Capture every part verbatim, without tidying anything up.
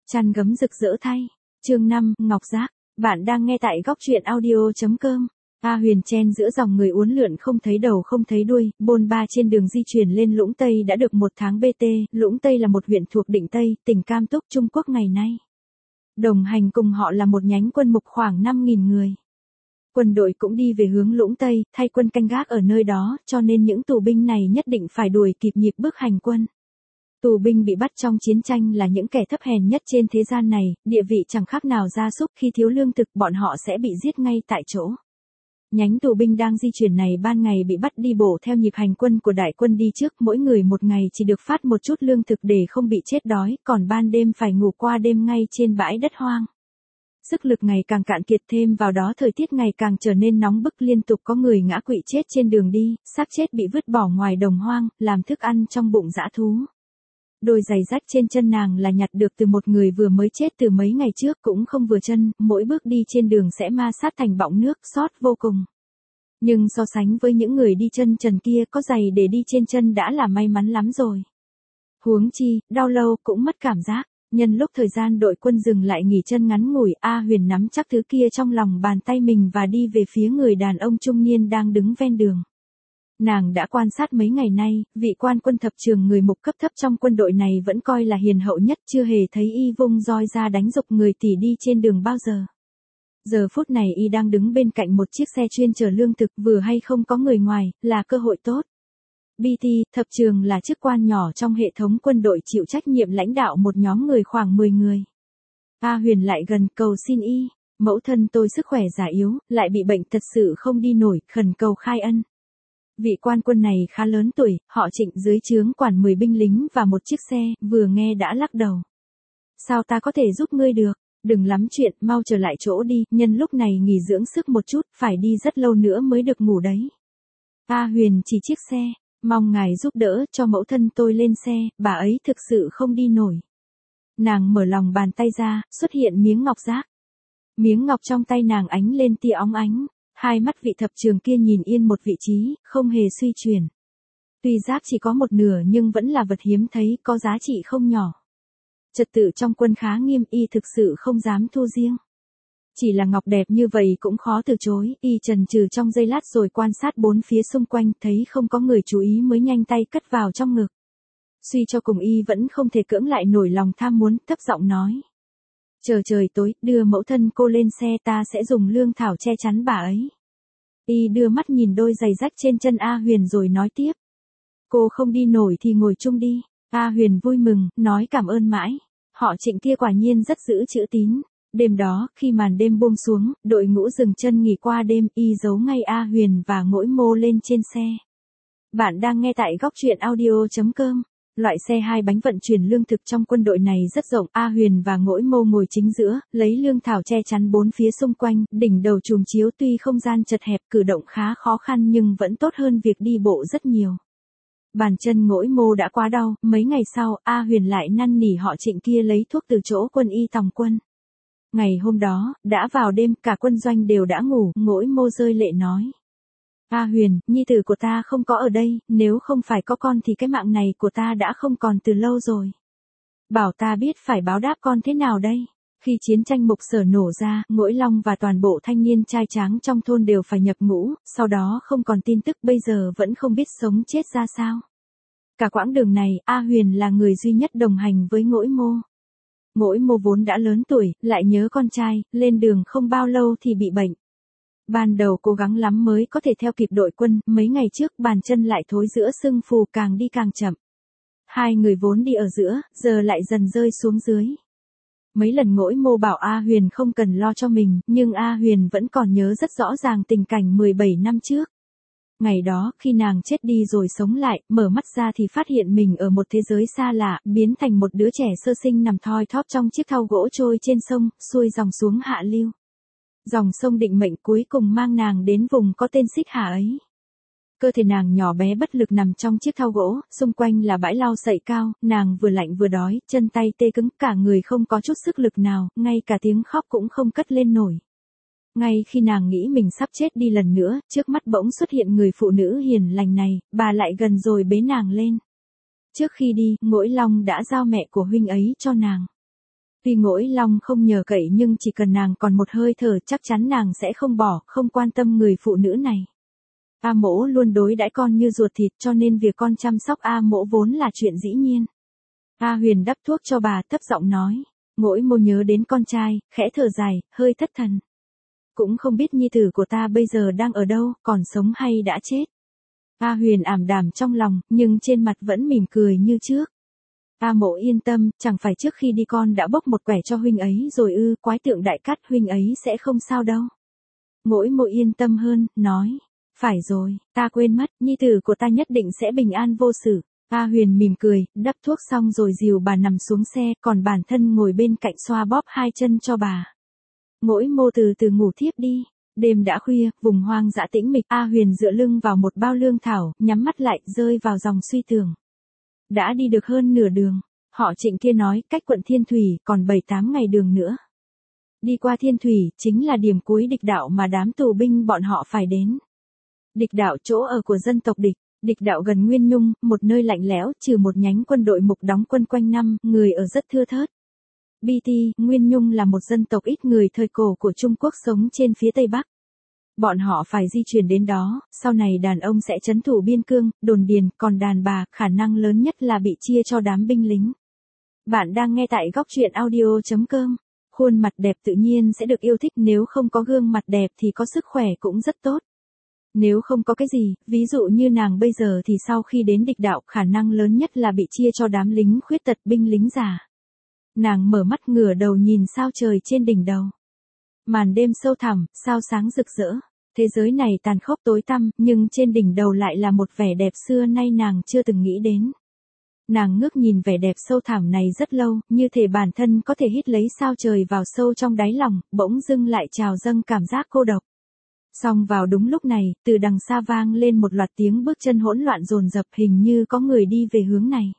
Chăn gấm rực rỡ thay. Chương năm, Ngọc Giác. Bạn đang nghe tại góc truyện audio.com. A Huyền chen giữa dòng người uốn lượn không thấy đầu không thấy đuôi, bôn ba trên đường di chuyển lên Lũng Tây đã được một tháng bê tê. Lũng Tây là một huyện thuộc Định Tây, tỉnh Cam Túc, Trung Quốc ngày nay. Đồng hành cùng họ là một nhánh quân mục khoảng năm nghìn người. Quân đội cũng đi về hướng Lũng Tây, thay quân canh gác ở nơi đó, cho nên những tù binh này nhất định phải đuổi kịp nhịp bước hành quân. Tù binh bị bắt trong chiến tranh là những kẻ thấp hèn nhất trên thế gian này, địa vị chẳng khác nào gia súc, khi thiếu lương thực bọn họ sẽ bị giết ngay tại chỗ. Nhánh tù binh đang di chuyển này ban ngày bị bắt đi bộ theo nhịp hành quân của đại quân đi trước, mỗi người một ngày chỉ được phát một chút lương thực để không bị chết đói, còn ban đêm phải ngủ qua đêm ngay trên bãi đất hoang. Sức lực ngày càng cạn kiệt, thêm vào đó thời tiết ngày càng trở nên nóng bức, liên tục có người ngã quỵ chết trên đường đi, xác chết bị vứt bỏ ngoài đồng hoang, làm thức ăn trong bụng dã thú. Đôi giày rách trên chân nàng là nhặt được từ một người vừa mới chết từ mấy ngày trước, cũng không vừa chân, mỗi bước đi trên đường sẽ ma sát thành bọng nước, xót vô cùng. Nhưng so sánh với những người đi chân trần kia, có giày để đi trên chân đã là may mắn lắm rồi. Huống chi, đau lâu cũng mất cảm giác. Nhân lúc thời gian đội quân dừng lại nghỉ chân ngắn ngủi, A Huyền nắm chắc thứ kia trong lòng bàn tay mình và đi về phía người đàn ông trung niên đang đứng ven đường. Nàng đã quan sát mấy ngày nay, vị quan quân thập trường người mục cấp thấp trong quân đội này vẫn coi là hiền hậu nhất, chưa hề thấy y vung roi ra đánh giục người tỷ đi trên đường bao giờ. Giờ phút này y đang đứng bên cạnh một chiếc xe chuyên chở lương thực, vừa hay không có người ngoài, là cơ hội tốt. bê tê, thập trường là chức quan nhỏ trong hệ thống quân đội chịu trách nhiệm lãnh đạo một nhóm người khoảng mười người. A Huyền lại gần cầu xin y, mẫu thân tôi sức khỏe già yếu, lại bị bệnh thật sự không đi nổi, khẩn cầu khai ân. Vị quan quân này khá lớn tuổi, họ Trịnh, dưới trướng quản mười binh lính và một chiếc xe, vừa nghe đã lắc đầu. Sao ta có thể giúp ngươi được, đừng lắm chuyện, mau trở lại chỗ đi, nhân lúc này nghỉ dưỡng sức một chút, phải đi rất lâu nữa mới được ngủ đấy. A Huyền chỉ chiếc xe, mong ngài giúp đỡ cho mẫu thân tôi lên xe, bà ấy thực sự không đi nổi. Nàng mở lòng bàn tay ra, xuất hiện miếng ngọc giác. Miếng ngọc trong tay nàng ánh lên tia óng ánh. Hai mắt vị thập trường kia nhìn yên một vị trí, không hề suy chuyển. Tuy giác chỉ có một nửa nhưng vẫn là vật hiếm thấy, có giá trị không nhỏ. Trật tự trong quân khá nghiêm, y thực sự không dám thu riêng. Chỉ là ngọc đẹp như vậy cũng khó từ chối, y chần chừ trong giây lát rồi quan sát bốn phía xung quanh, thấy không có người chú ý mới nhanh tay cất vào trong ngực. Suy cho cùng y vẫn không thể cưỡng lại nổi lòng tham muốn, thấp giọng nói. Chờ trời tối, đưa mẫu thân cô lên xe, ta sẽ dùng lương thảo che chắn bà ấy. Y đưa mắt nhìn đôi giày rách trên chân A Huyền rồi nói tiếp. Cô không đi nổi thì ngồi chung đi. A Huyền vui mừng, nói cảm ơn mãi. Họ Trịnh kia quả nhiên rất giữ chữ tín. Đêm đó, khi màn đêm buông xuống, đội ngũ dừng chân nghỉ qua đêm, y giấu ngay A Huyền và Ngỗi Mô lên trên xe. Bạn đang nghe tại góc truyện audio.com. Loại xe hai bánh vận chuyển lương thực trong quân đội này rất rộng, A Huyền và Ngỗi Mô ngồi chính giữa, lấy lương thảo che chắn bốn phía xung quanh, đỉnh đầu chùm chiếu, tuy không gian chật hẹp, cử động khá khó khăn nhưng vẫn tốt hơn việc đi bộ rất nhiều. Bàn chân Ngỗi Mô đã quá đau, mấy ngày sau, A Huyền lại năn nỉ họ Trịnh kia lấy thuốc từ chỗ quân y tòng quân. Ngày hôm đó, đã vào đêm, cả quân doanh đều đã ngủ, Ngỗi Mô rơi lệ nói. A Huyền, nhi tử của ta không có ở đây, nếu không phải có con thì cái mạng này của ta đã không còn từ lâu rồi. Bảo ta biết phải báo đáp con thế nào đây? Khi chiến tranh Mục Sở nổ ra, Ngỗi Long và toàn bộ thanh niên trai tráng trong thôn đều phải nhập ngũ, sau đó không còn tin tức, bây giờ vẫn không biết sống chết ra sao. Cả quãng đường này, A Huyền là người duy nhất đồng hành với Ngỗi Mô. Ngỗi Mô vốn đã lớn tuổi, lại nhớ con trai, lên đường không bao lâu thì bị bệnh. Ban đầu cố gắng lắm mới có thể theo kịp đội quân, mấy ngày trước bàn chân lại thối rữa sưng phù, càng đi càng chậm. Hai người vốn đi ở giữa, giờ lại dần rơi xuống dưới. Mấy lần Ngỗi Mô bảo A Huyền không cần lo cho mình, nhưng A Huyền vẫn còn nhớ rất rõ ràng tình cảnh mười bảy năm trước. Ngày đó, khi nàng chết đi rồi sống lại, mở mắt ra thì phát hiện mình ở một thế giới xa lạ, biến thành một đứa trẻ sơ sinh nằm thoi thóp trong chiếc thau gỗ trôi trên sông, xuôi dòng xuống hạ lưu. Dòng sông định mệnh cuối cùng mang nàng đến vùng có tên Xích Hà ấy. Cơ thể nàng nhỏ bé bất lực nằm trong chiếc thau gỗ, xung quanh là bãi lau sậy cao, nàng vừa lạnh vừa đói, chân tay tê cứng, cả người không có chút sức lực nào, ngay cả tiếng khóc cũng không cất lên nổi. Ngay khi nàng nghĩ mình sắp chết đi lần nữa, trước mắt bỗng xuất hiện người phụ nữ hiền lành này, bà lại gần rồi bế nàng lên. Trước khi đi, Ngỗi Long đã giao mẹ của huynh ấy cho nàng. Tuy Ngỗi Long không nhờ cậy nhưng chỉ cần nàng còn một hơi thở chắc chắn nàng sẽ không bỏ, không quan tâm người phụ nữ này. A Mỗ luôn đối đãi con như ruột thịt cho nên việc con chăm sóc A Mỗ vốn là chuyện dĩ nhiên. A Huyền đắp thuốc cho bà thấp giọng nói. Ngỗi Mô nhớ đến con trai, khẽ thở dài, hơi thất thần. Cũng không biết nhi tử của ta bây giờ đang ở đâu, còn sống hay đã chết. A Huyền ảm đạm trong lòng, nhưng trên mặt vẫn mỉm cười như trước. A Mỗ yên tâm, chẳng phải trước khi đi con đã bốc một quẻ cho huynh ấy rồi ư, quái tượng đại cát huynh ấy sẽ không sao đâu. Ngỗi Mô yên tâm hơn, nói. Phải rồi, ta quên mất, nhi tử của ta nhất định sẽ bình an vô sự. A Huyền mỉm cười, đắp thuốc xong rồi dìu bà nằm xuống xe, còn bản thân ngồi bên cạnh xoa bóp hai chân cho bà. Ngỗi Mô từ từ ngủ thiếp đi. Đêm đã khuya, vùng hoang dã tĩnh mịch, A Huyền dựa lưng vào một bao lương thảo, nhắm mắt lại, rơi vào dòng suy tưởng. Đã đi được hơn nửa đường, họ Trịnh kia nói cách quận Thiên Thủy còn bảy tám ngày đường nữa. Đi qua Thiên Thủy chính là điểm cuối địch đạo mà đám tù binh bọn họ phải đến. Địch đạo chỗ ở của dân tộc địch, địch đạo gần Nguyên Nhung, một nơi lạnh lẽo, trừ một nhánh quân đội mục đóng quân quanh năm, người ở rất thưa thớt. bê tê, Nguyên Nhung là một dân tộc ít người thời cổ của Trung Quốc sống trên phía Tây Bắc. Bọn họ phải di chuyển đến đó, sau này đàn ông sẽ trấn thủ biên cương, đồn điền, còn đàn bà, khả năng lớn nhất là bị chia cho đám binh lính. Bạn đang nghe tại góc truyện audio chấm com. Khuôn mặt đẹp tự nhiên sẽ được yêu thích, nếu không có gương mặt đẹp thì có sức khỏe cũng rất tốt. Nếu không có cái gì, ví dụ như nàng bây giờ thì sau khi đến địch đạo khả năng lớn nhất là bị chia cho đám lính khuyết tật binh lính già. Nàng mở mắt ngửa đầu nhìn sao trời trên đỉnh đầu. Màn đêm sâu thẳm, sao sáng rực rỡ. Thế giới này tàn khốc tối tăm, nhưng trên đỉnh đầu lại là một vẻ đẹp xưa nay nàng chưa từng nghĩ đến. Nàng ngước nhìn vẻ đẹp sâu thẳm này rất lâu, như thể bản thân có thể hít lấy sao trời vào sâu trong đáy lòng, bỗng dưng lại trào dâng cảm giác cô độc. Song vào đúng lúc này, từ đằng xa vang lên một loạt tiếng bước chân hỗn loạn dồn dập, hình như có người đi về hướng này.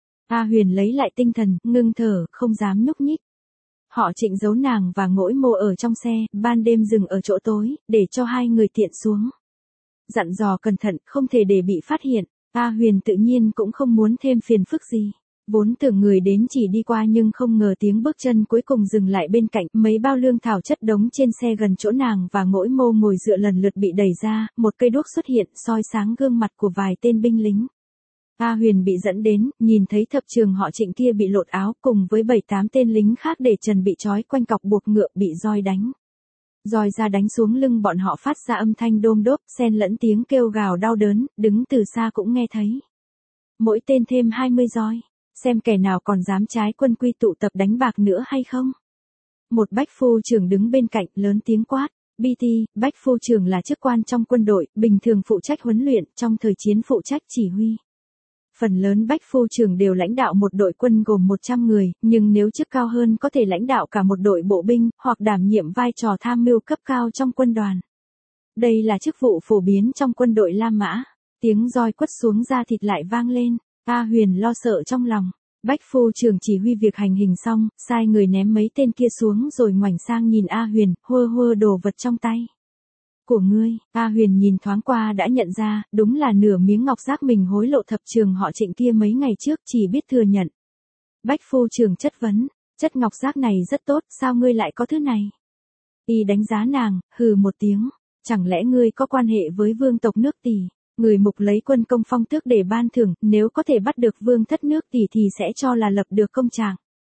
A Huyền lấy lại tinh thần, ngưng thở, không dám nhúc nhích. Họ Trịnh giấu nàng và Ngỗi Mô ở trong xe, ban đêm dừng ở chỗ tối, để cho hai người tiện xuống. Dặn dò cẩn thận, không thể để bị phát hiện. A Huyền tự nhiên cũng không muốn thêm phiền phức gì. Vốn tưởng người đến chỉ đi qua nhưng không ngờ tiếng bước chân cuối cùng dừng lại bên cạnh, mấy bao lương thảo chất đống trên xe gần chỗ nàng và Ngỗi Mô ngồi dựa lần lượt bị đẩy ra, một cây đuốc xuất hiện, soi sáng gương mặt của vài tên binh lính. A Huyền bị dẫn đến, nhìn thấy thập trường họ Trịnh kia bị lột áo cùng với bảy tám tên lính khác để trần bị trói quanh cọc buộc ngựa bị roi đánh. Roi ra đánh xuống lưng bọn họ phát ra âm thanh đôm đốp, xen lẫn tiếng kêu gào đau đớn, đứng từ xa cũng nghe thấy. Mỗi tên thêm hai mươi roi, xem kẻ nào còn dám trái quân quy tụ tập đánh bạc nữa hay không. Một bách phu trưởng đứng bên cạnh lớn tiếng quát. bê tê, bách phu trưởng là chức quan trong quân đội, bình thường phụ trách huấn luyện, trong thời chiến phụ trách chỉ huy. Phần lớn bách phu trưởng đều lãnh đạo một đội quân gồm một trăm người, nhưng nếu chức cao hơn có thể lãnh đạo cả một đội bộ binh, hoặc đảm nhiệm vai trò tham mưu cấp cao trong quân đoàn. Đây là chức vụ phổ biến trong quân đội La Mã. Tiếng roi quất xuống da thịt lại vang lên. A Huyền lo sợ trong lòng. Bách phu trưởng chỉ huy việc hành hình xong, sai người ném mấy tên kia xuống rồi ngoảnh sang nhìn A Huyền, hơ hơ đồ vật trong tay. Của ngươi, A Huyền nhìn thoáng qua đã nhận ra, đúng là nửa miếng ngọc giác mình hối lộ thập trường họ Trịnh kia mấy ngày trước, chỉ biết thừa nhận. Bách phu trưởng chất vấn, chất ngọc giác này rất tốt, sao ngươi lại có thứ này? Y đánh giá nàng, hừ một tiếng, chẳng lẽ ngươi có quan hệ với vương tộc nước Tỳ? Người mục lấy quân công phong tước để ban thưởng, nếu có thể bắt được vương thất nước Tỳ thì sẽ cho là lập được công trạng.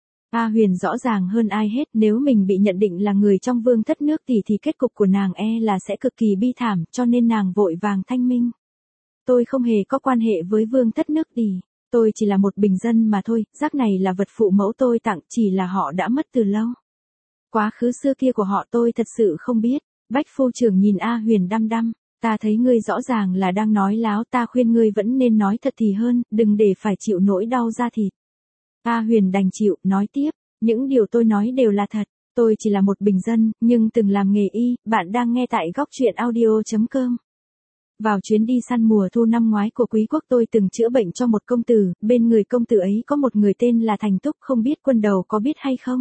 A Huyền rõ ràng hơn ai hết, nếu mình bị nhận định là người trong vương thất nước Tỳ thì kết cục của nàng e là sẽ cực kỳ bi thảm, cho nên nàng vội vàng thanh minh. Tôi không hề có quan hệ với vương thất nước Tỳ, tôi chỉ là một bình dân mà thôi, giác này là vật phụ mẫu tôi tặng, chỉ là họ đã mất từ lâu. Quá khứ xưa kia của họ tôi thật sự không biết. Bách phu trưởng nhìn A Huyền đăm đăm. Ta thấy ngươi rõ ràng là đang nói láo, ta khuyên ngươi vẫn nên nói thật thì hơn, đừng để phải chịu nỗi đau da thịt. A Huyền đành chịu, nói tiếp, những điều tôi nói đều là thật, tôi chỉ là một bình dân, nhưng từng làm nghề y, bạn đang nghe tại góc truyện audio chấm com. Vào chuyến đi săn mùa thu năm ngoái của quý quốc tôi từng chữa bệnh cho một công tử, bên người công tử ấy có một người tên là Thành Túc, không biết quân đầu có biết hay không?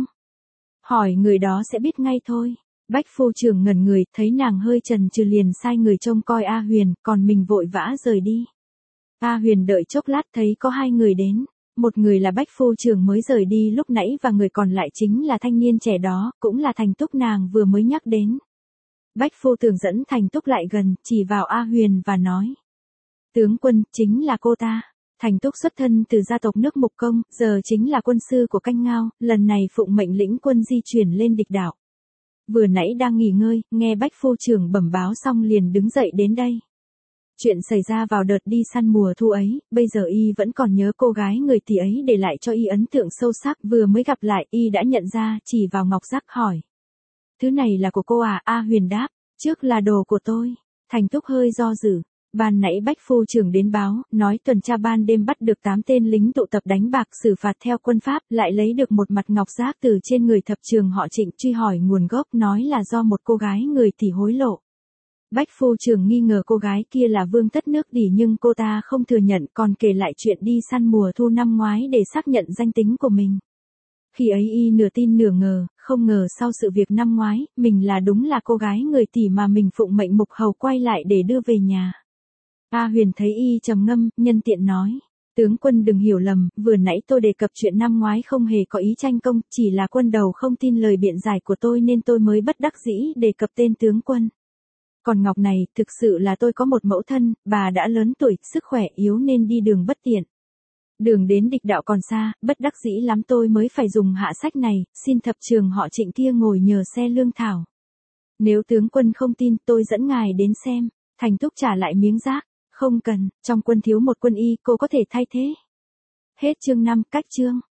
Hỏi người đó sẽ biết ngay thôi. Bách phu trưởng ngẩn người, thấy nàng hơi chần chừ liền sai người trông coi A Huyền, còn mình vội vã rời đi. A Huyền đợi chốc lát thấy có hai người đến. Một người là Bách phu trưởng mới rời đi lúc nãy và người còn lại chính là thanh niên trẻ đó, cũng là Thành Túc nàng vừa mới nhắc đến. Bách phu tưởng dẫn Thành Túc lại gần, chỉ vào A Huyền và nói. Tướng quân, chính là cô ta. Thành Túc xuất thân từ gia tộc nước Mục Công, giờ chính là quân sư của Canh Ngao, lần này phụng mệnh lĩnh quân di chuyển lên địch đảo. Vừa nãy đang nghỉ ngơi, nghe Bách phu trưởng bẩm báo xong liền đứng dậy đến đây. Chuyện xảy ra vào đợt đi săn mùa thu ấy, bây giờ y vẫn còn nhớ cô gái người tỷ ấy để lại cho y ấn tượng sâu sắc, vừa mới gặp lại y đã nhận ra, chỉ vào ngọc giác hỏi. Thứ này là của cô à? A Huyền đáp, trước là đồ của tôi. Thành Túc hơi do dự. Ban nãy Bách phu trưởng đến báo, nói tuần tra ban đêm bắt được tám tên lính tụ tập đánh bạc xử phạt theo quân pháp, lại lấy được một mặt ngọc giác từ trên người thập trường họ Trịnh, truy hỏi nguồn gốc nói là do một cô gái người tỷ hối lộ. Bách phu trưởng nghi ngờ cô gái kia là Vương Tất Nước Đỉ nhưng cô ta không thừa nhận, còn kể lại chuyện đi săn mùa thu năm ngoái để xác nhận danh tính của mình. Khi ấy y nửa tin nửa ngờ, không ngờ sau sự việc năm ngoái, mình là đúng là cô gái người tỷ mà mình phụng mệnh Mục Hầu quay lại để đưa về nhà. A Huyền thấy y trầm ngâm, nhân tiện nói. Tướng quân đừng hiểu lầm, vừa nãy tôi đề cập chuyện năm ngoái không hề có ý tranh công, chỉ là quân đầu không tin lời biện giải của tôi nên tôi mới bất đắc dĩ đề cập tên tướng quân. Còn ngọc này, thực sự là tôi có một mẫu thân, bà đã lớn tuổi, sức khỏe yếu nên đi đường bất tiện. Đường đến địch đạo còn xa, bất đắc dĩ lắm tôi mới phải dùng hạ sách này, xin thập trường họ Trịnh kia ngồi nhờ xe lương thảo. Nếu tướng quân không tin tôi dẫn ngài đến xem. Thành Túc trả lại miếng rác. Không cần, trong quân thiếu một quân y, cô có thể thay thế. Hết chương năm, cách chương.